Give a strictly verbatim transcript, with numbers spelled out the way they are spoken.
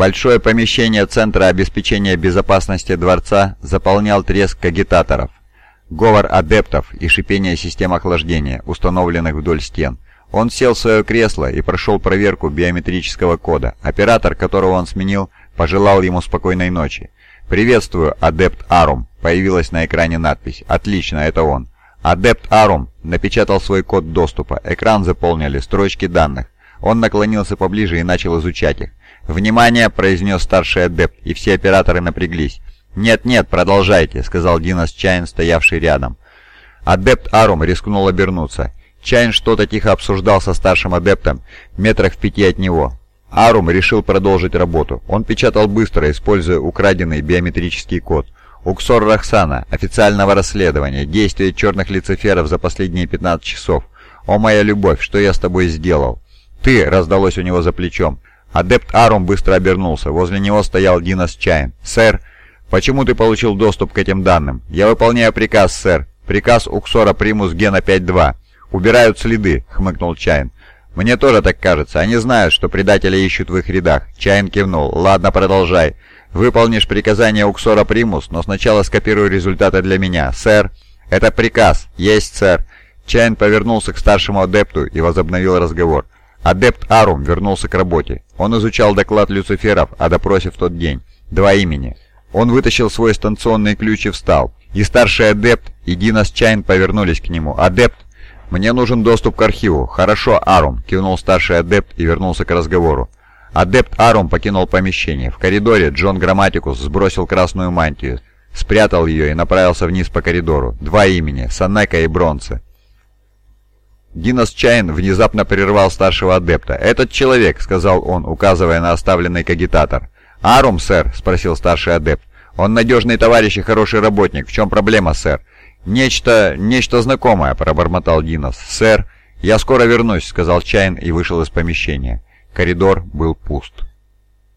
Большое помещение Центра обеспечения безопасности дворца заполнял треск агитаторов, говор адептов и шипение систем охлаждения, установленных вдоль стен. Он сел в свое кресло и прошел проверку биометрического кода. Оператор, которого он сменил, пожелал ему спокойной ночи. «Приветствую, адепт Арум», — появилась на экране надпись. «Отлично, это он». Адепт Арум напечатал свой код доступа. Экран заполнили строчки данных. Он наклонился поближе и начал изучать их. «Внимание!» — произнес старший адепт, и все операторы напряглись. «Нет-нет, продолжайте», — сказал Динос Чайн, стоявший рядом. Адепт Арум рискнул обернуться. Чайн что-то тихо обсуждал со старшим адептом, метрах в пяти от него. Арум решил продолжить работу. Он печатал быстро, используя украденный биометрический код. «Уксор Рахсана. Официального расследования. Действия черных люциферов за последние пятнадцать часов. О, моя любовь, что я с тобой сделал?» «Ты!» — раздалось у него за плечом. Адепт Арум быстро обернулся. Возле него стоял Динос Чайн. «Сэр, почему ты получил доступ к этим данным?» «Я выполняю приказ, сэр. Приказ Уксора Примус Гена пять два. Убирают следы», — хмыкнул Чайн. «Мне тоже так кажется. Они знают, что предатели ищут в их рядах». Чайн кивнул. «Ладно, продолжай. Выполнишь приказание Уксора Примус, но сначала скопируй результаты для меня. Сэр». «Это приказ. Есть, сэр». Чайн повернулся к старшему адепту и возобновил разговор. Адепт Арум вернулся к работе. Он изучал доклад люциферов о допросе в тот день. Два имени. Он вытащил свой станционный ключ и встал. И старший адепт, и Динос Чайн повернулись к нему. «Адепт, мне нужен доступ к архиву». «Хорошо, Арум», — кивнул старший адепт и вернулся к разговору. Адепт Арум покинул помещение. В коридоре Джон Грамматикус сбросил красную мантию, спрятал ее и направился вниз по коридору. Два имени — Санека и Бронце. Динос Чайн внезапно прервал старшего адепта. «Этот человек», — сказал он, указывая на оставленный кагитатор. «Арум, сэр?» — спросил старший адепт. «Он надежный товарищ и хороший работник. В чем проблема, сэр?» «Нечто... нечто знакомое», — пробормотал Динос. «Сэр, я скоро вернусь», — сказал Чайн и вышел из помещения. Коридор был пуст.